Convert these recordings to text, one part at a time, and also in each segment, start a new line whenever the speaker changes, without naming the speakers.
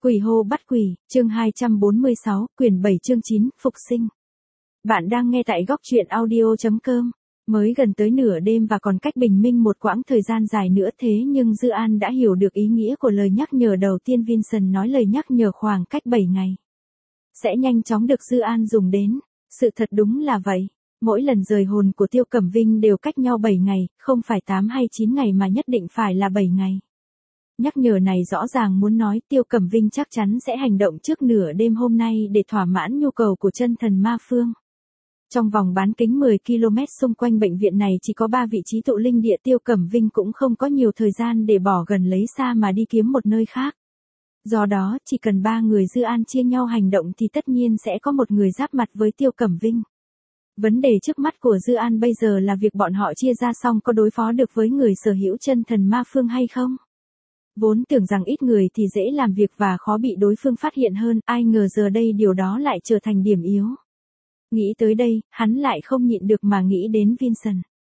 Quỷ hô bắt quỷ, chương 246, quyển 7 chương 9, phục sinh. Bạn đang nghe tại góc truyện audio.com. Mới gần tới nửa đêm và còn cách bình minh một quãng thời gian dài nữa, thế nhưng Dư An đã hiểu được ý nghĩa của lời nhắc nhở đầu tiên Vincent nói, lời nhắc nhở khoảng cách 7 ngày. Sẽ nhanh chóng được Dư An dùng đến. Sự thật đúng là vậy. Mỗi lần rời hồn của Tiêu Cẩm Vinh đều cách nhau 7 ngày, không phải 8 hay 9 ngày mà nhất định phải là 7 ngày. Nhắc nhở này rõ ràng muốn nói Tiêu Cẩm Vinh chắc chắn sẽ hành động trước nửa đêm hôm nay để thỏa mãn nhu cầu của chân thần ma phương. Trong vòng bán kính 10 km xung quanh bệnh viện này chỉ có 3 vị trí tụ linh địa, Tiêu Cẩm Vinh cũng không có nhiều thời gian để bỏ gần lấy xa mà đi kiếm một nơi khác. Do đó, chỉ cần 3 người Dư An chia nhau hành động thì tất nhiên sẽ có một người giáp mặt với Tiêu Cẩm Vinh. Vấn đề trước mắt của Dư An bây giờ là việc bọn họ chia ra xong có đối phó được với người sở hữu chân thần ma phương hay không? Vốn tưởng rằng ít người thì dễ làm việc và khó bị đối phương phát hiện hơn, ai ngờ giờ đây điều đó lại trở thành điểm yếu. Nghĩ tới đây, hắn lại không nhịn được mà nghĩ đến Vincent.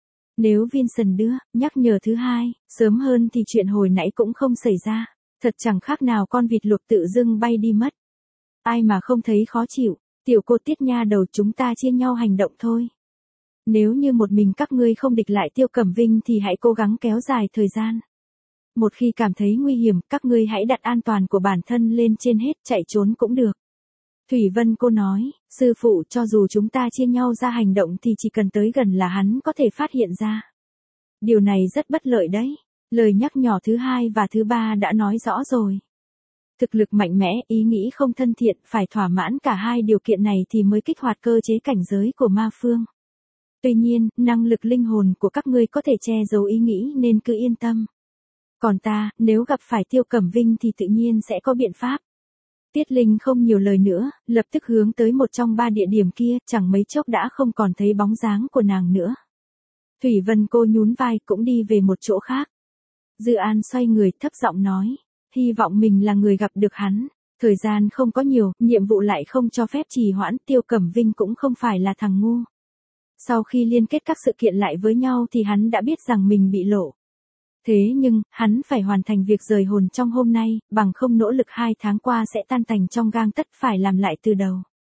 Nếu Vincent đưa nhắc nhở thứ hai, sớm hơn thì chuyện hồi nãy cũng không xảy ra, thật chẳng khác nào con vịt luộc tự dưng bay đi mất. Ai mà không thấy khó chịu, tiểu cô Tiết nha đầu, chúng ta chia nhau hành động thôi. Nếu như một mình các ngươi không địch lại Tiêu Cẩm Vinh thì hãy cố gắng kéo dài thời gian. Một khi cảm thấy nguy hiểm, các ngươi hãy đặt an toàn của bản thân lên trên hết, chạy trốn cũng được. Thủy Vân cô nói, sư phụ, cho dù chúng ta chia nhau ra hành động thì chỉ cần tới gần là hắn có thể phát hiện ra. Điều này rất bất lợi đấy. Lời nhắc nhở thứ hai và thứ ba đã nói rõ rồi. Thực lực mạnh mẽ, ý nghĩ không thân thiện, phải thỏa mãn cả hai điều kiện này thì mới kích hoạt cơ chế cảnh giới của ma phương. Tuy nhiên, năng lực linh hồn của các ngươi có thể che giấu ý nghĩ nên cứ yên tâm. Còn ta, nếu gặp phải Tiêu Cẩm Vinh thì tự nhiên sẽ có biện pháp. Tiết Linh không nhiều lời nữa, lập tức hướng tới một trong 3 địa điểm kia, chẳng mấy chốc đã không còn thấy bóng dáng của nàng nữa. Thủy Vân cô nhún vai cũng đi về một chỗ khác. Dư An xoay người thấp giọng nói, hy vọng mình là người gặp được hắn. Thời gian không có nhiều, nhiệm vụ lại không cho phép trì hoãn, Tiêu Cẩm Vinh cũng không phải là thằng ngu. Sau khi liên kết các sự kiện lại với nhau thì hắn đã biết rằng mình bị lộ. Thế nhưng, hắn phải hoàn thành việc rời hồn trong hôm nay, bằng không nỗ lực 2 tháng qua sẽ tan tành trong gang tấc, phải làm lại từ đầu.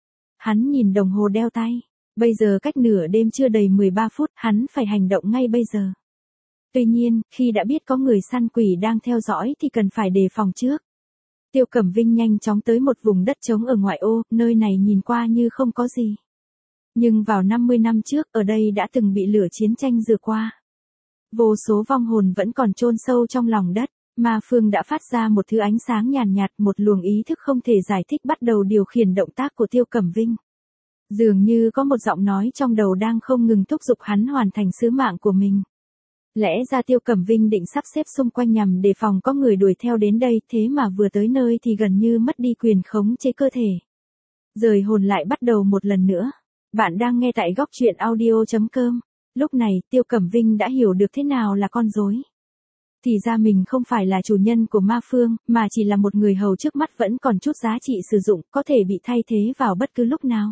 Hắn nhìn đồng hồ đeo tay, bây giờ cách nửa đêm chưa đầy 13 phút, hắn phải hành động ngay bây giờ. Tuy nhiên, khi đã biết có người săn quỷ đang theo dõi thì cần phải đề phòng trước. Tiêu Cẩm Vinh nhanh chóng tới một vùng đất trống ở ngoại ô, nơi này nhìn qua như không có gì. Nhưng vào 50 năm trước, ở đây đã từng bị lửa chiến tranh rửa qua. Vô số vong hồn vẫn còn chôn sâu trong lòng đất, ma phương đã phát ra một thứ ánh sáng nhàn nhạt, một luồng ý thức không thể giải thích bắt đầu điều khiển động tác của Tiêu Cẩm Vinh. Dường như có một giọng nói trong đầu đang không ngừng thúc giục hắn hoàn thành sứ mạng của mình. Lẽ ra Tiêu Cẩm Vinh định sắp xếp xung quanh nhằm đề phòng có người đuổi theo đến đây, thế mà vừa tới nơi thì gần như mất đi quyền khống chế cơ thể. Rời hồn lại bắt đầu một lần nữa. Bạn đang nghe tại góc truyện audio.com. Lúc này, Tiêu Cẩm Vinh đã hiểu được thế nào là con rối. Thì ra mình không phải là chủ nhân của ma phương, mà chỉ là một người hầu trước mắt vẫn còn chút giá trị sử dụng, có thể bị thay thế vào bất cứ lúc nào.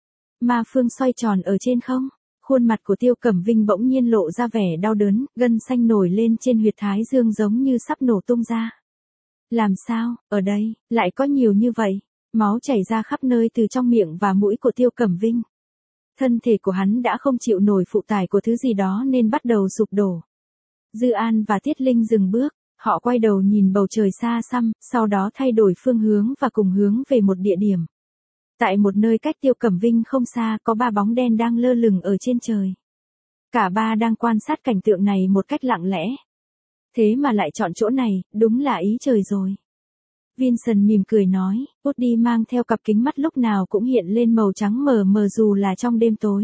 Ma phương xoay tròn ở trên không, khuôn mặt của Tiêu Cẩm Vinh bỗng nhiên lộ ra vẻ đau đớn, gân xanh nổi lên trên huyệt thái dương giống như sắp nổ tung ra. Làm sao, ở đây, lại có nhiều như vậy? Máu chảy ra khắp nơi từ trong miệng và mũi của Tiêu Cẩm Vinh. Thân thể của hắn đã không chịu nổi phụ tải của thứ gì đó nên bắt đầu sụp đổ. Dư An và Tiết Linh dừng bước, họ quay đầu nhìn bầu trời xa xăm, sau đó thay đổi phương hướng và cùng hướng về một địa điểm. Tại một nơi cách Tiêu Cẩm Vinh không xa có 3 bóng đen đang lơ lửng ở trên trời. Cả 3 đang quan sát cảnh tượng này một cách lặng lẽ. Thế mà lại chọn chỗ này, đúng là ý trời rồi. Vincent mỉm cười nói, Woody mang theo cặp kính mắt lúc nào cũng hiện lên màu trắng mờ mờ dù là trong đêm tối.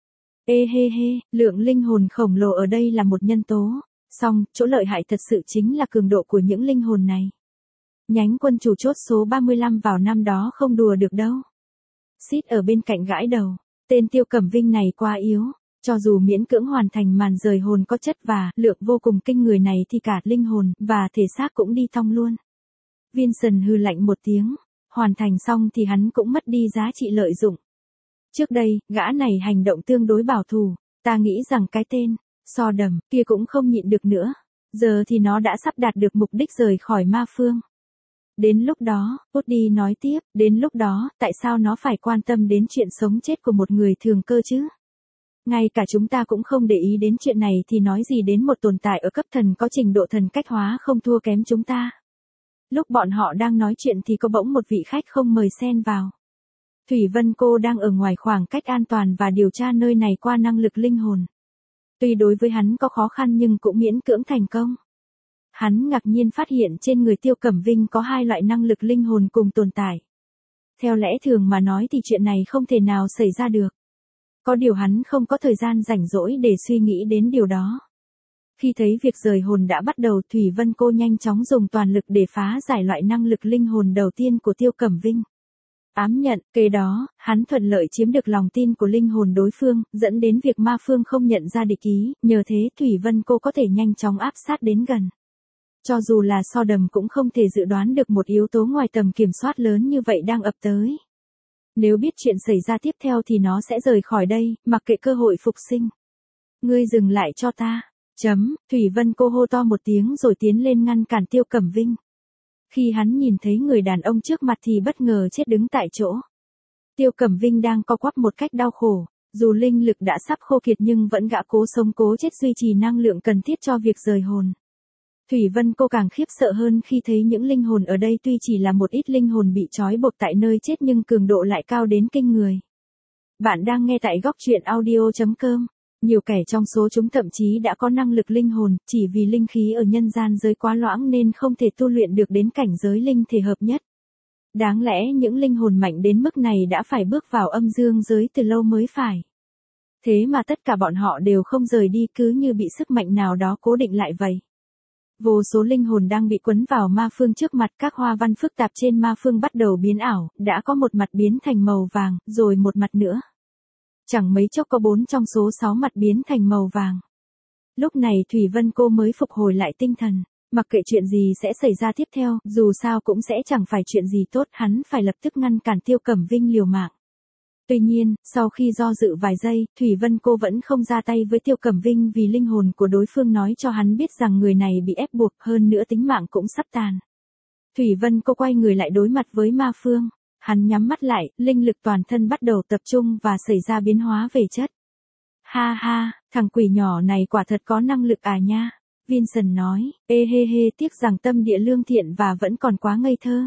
Ê hê hê, lượng linh hồn khổng lồ ở đây là một nhân tố. Song, chỗ lợi hại thật sự chính là cường độ của những linh hồn này. Nhánh quân chủ chốt số 35 vào năm đó không đùa được đâu. Sid ở bên cạnh gãi đầu, tên Tiêu Cẩm Vinh này quá yếu. Cho dù miễn cưỡng hoàn thành màn rời hồn có chất và lượng vô cùng kinh người này thì cả linh hồn và thể xác cũng đi thong luôn. Vincent hừ lạnh một tiếng, hoàn thành xong thì hắn cũng mất đi giá trị lợi dụng. Trước đây, gã này hành động tương đối bảo thủ, ta nghĩ rằng cái tên So Đầm kia cũng không nhịn được nữa, giờ thì nó đã sắp đạt được mục đích rời khỏi ma phương. Đến lúc đó, Woody nói tiếp, đến lúc đó, tại sao nó phải quan tâm đến chuyện sống chết của một người thường cơ chứ? Ngay cả chúng ta cũng không để ý đến chuyện này thì nói gì đến một tồn tại ở cấp thần có trình độ thần cách hóa không thua kém chúng ta. Lúc bọn họ đang nói chuyện thì có bỗng một vị khách không mời xen vào. Thủy Vân cô đang ở ngoài khoảng cách an toàn và điều tra nơi này qua năng lực linh hồn. Tuy đối với hắn có khó khăn nhưng cũng miễn cưỡng thành công. Hắn ngạc nhiên phát hiện trên người Tiêu Cẩm Vinh có hai loại năng lực linh hồn cùng tồn tại. Theo lẽ thường mà nói thì chuyện này không thể nào xảy ra được. Có điều hắn không có thời gian rảnh rỗi để suy nghĩ đến điều đó. Khi thấy việc rời hồn đã bắt đầu, Thủy Vân cô nhanh chóng dùng toàn lực để phá giải loại năng lực linh hồn đầu tiên của Tiêu Cẩm Vinh. Ám nhận, kế đó, hắn thuận lợi chiếm được lòng tin của linh hồn đối phương, dẫn đến việc ma phương không nhận ra địch ý, nhờ thế Thủy Vân cô có thể nhanh chóng áp sát đến gần. Cho dù là so đầm cũng không thể dự đoán được một yếu tố ngoài tầm kiểm soát lớn như vậy đang ập tới. Nếu biết chuyện xảy ra tiếp theo thì nó sẽ rời khỏi đây, mặc kệ cơ hội phục sinh. Ngươi dừng lại cho ta. Thủy Vân cô hô to một tiếng rồi tiến lên ngăn cản Tiêu Cẩm Vinh. Khi hắn nhìn thấy người đàn ông trước mặt thì bất ngờ chết đứng tại chỗ. Tiêu Cẩm Vinh đang co quắp một cách đau khổ, dù linh lực đã sắp khô kiệt nhưng vẫn gã cố sống cố chết duy trì năng lượng cần thiết cho việc rời hồn. Thủy Vân cô càng khiếp sợ hơn khi thấy những linh hồn ở đây tuy chỉ là một ít linh hồn bị trói buộc tại nơi chết nhưng cường độ lại cao đến kinh người. Bạn đang nghe tại góc truyện audio.com. Nhiều kẻ trong số chúng thậm chí đã có năng lực linh hồn, chỉ vì linh khí ở nhân gian giới quá loãng nên không thể tu luyện được đến cảnh giới linh thể hợp nhất. Đáng lẽ những linh hồn mạnh đến mức này đã phải bước vào âm dương giới từ lâu mới phải. Thế mà tất cả bọn họ đều không rời đi, cứ như bị sức mạnh nào đó cố định lại vậy. Vô số linh hồn đang bị quấn vào ma phương trước mặt, các hoa văn phức tạp trên ma phương bắt đầu biến ảo, đã có một mặt biến thành màu vàng, rồi một mặt nữa. Chẳng mấy chốc có 4 trong số 6 mặt biến thành màu vàng. Lúc này Thủy Vân cô mới phục hồi lại tinh thần, mặc kệ chuyện gì sẽ xảy ra tiếp theo, dù sao cũng sẽ chẳng phải chuyện gì tốt, hắn phải lập tức ngăn cản Tiêu Cẩm Vinh liều mạng. Tuy nhiên, sau khi do dự vài giây, Thủy Vân cô vẫn không ra tay với Tiêu Cẩm Vinh vì linh hồn của đối phương nói cho hắn biết rằng người này bị ép buộc, hơn nữa tính mạng cũng sắp tàn. Thủy Vân cô quay người lại đối mặt với ma phương. Hắn nhắm mắt lại, linh lực toàn thân bắt đầu tập trung và xảy ra biến hóa về chất. Ha ha, thằng quỷ nhỏ này quả thật có năng lực à nha. Vincent nói, ê hê hê, tiếc rằng tâm địa lương thiện và vẫn còn quá ngây thơ.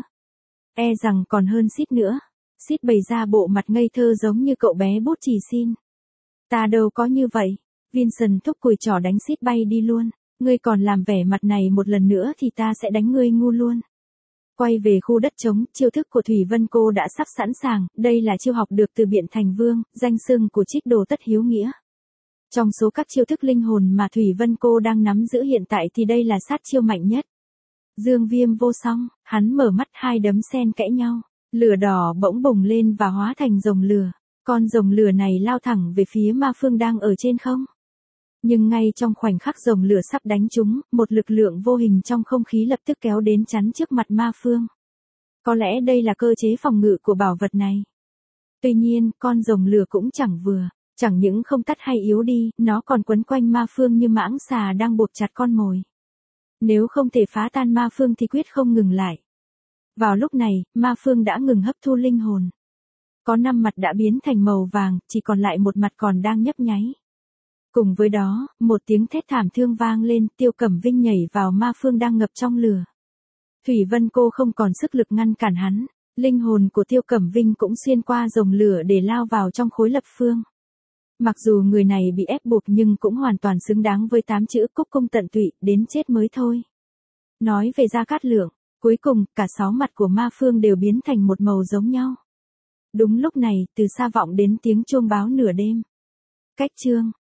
E rằng còn hơn Sid nữa. Sid bày ra bộ mặt ngây thơ giống như cậu bé bút chì xin. Ta đâu có như vậy. Vincent thúc cùi trỏ đánh Sid bay đi luôn. Ngươi còn làm vẻ mặt này một lần nữa thì ta sẽ đánh ngươi ngu luôn. Quay về khu đất trống, chiêu thức của Thủy Vân cô đã sắp sẵn sàng, đây là chiêu học được từ Biện Thành Vương, danh xưng của Trích Đồ Tất Hiếu Nghĩa. Trong số các chiêu thức linh hồn mà Thủy Vân cô đang nắm giữ hiện tại thì đây là sát chiêu mạnh nhất. Dương Viêm vô song, hắn mở mắt, hai đấm xen kẽ nhau, lửa đỏ bỗng bùng lên và hóa thành rồng lửa. Con rồng lửa này lao thẳng về phía ma phương đang ở trên không. Nhưng ngay trong khoảnh khắc rồng lửa sắp đánh chúng, một lực lượng vô hình trong không khí lập tức kéo đến chắn trước mặt ma phương. Có lẽ đây là cơ chế phòng ngự của bảo vật này. Tuy nhiên, con rồng lửa cũng chẳng những không tắt hay yếu đi, nó còn quấn quanh ma phương như mãng xà đang buộc chặt con mồi. Nếu không thể phá tan ma phương thì quyết không ngừng lại. Vào lúc này, ma phương đã ngừng hấp thu linh hồn. Có 5 mặt đã biến thành màu vàng, chỉ còn lại một mặt còn đang nhấp nháy. Cùng với đó, một tiếng thét thảm thương vang lên, Tiêu Cẩm Vinh nhảy vào ma phương đang ngập trong lửa. Thủy Vân cô không còn sức lực ngăn cản hắn, linh hồn của Tiêu Cẩm Vinh cũng xuyên qua rồng lửa để lao vào trong khối lập phương. Mặc dù người này bị ép buộc nhưng cũng hoàn toàn xứng đáng với 8 chữ cúc cung tận tụy, đến chết mới thôi. Nói về Gia Cát Lượng, cuối cùng, cả 6 mặt của ma phương đều biến thành một màu giống nhau. Đúng lúc này, từ xa vọng đến tiếng chuông báo nửa đêm. Cách chương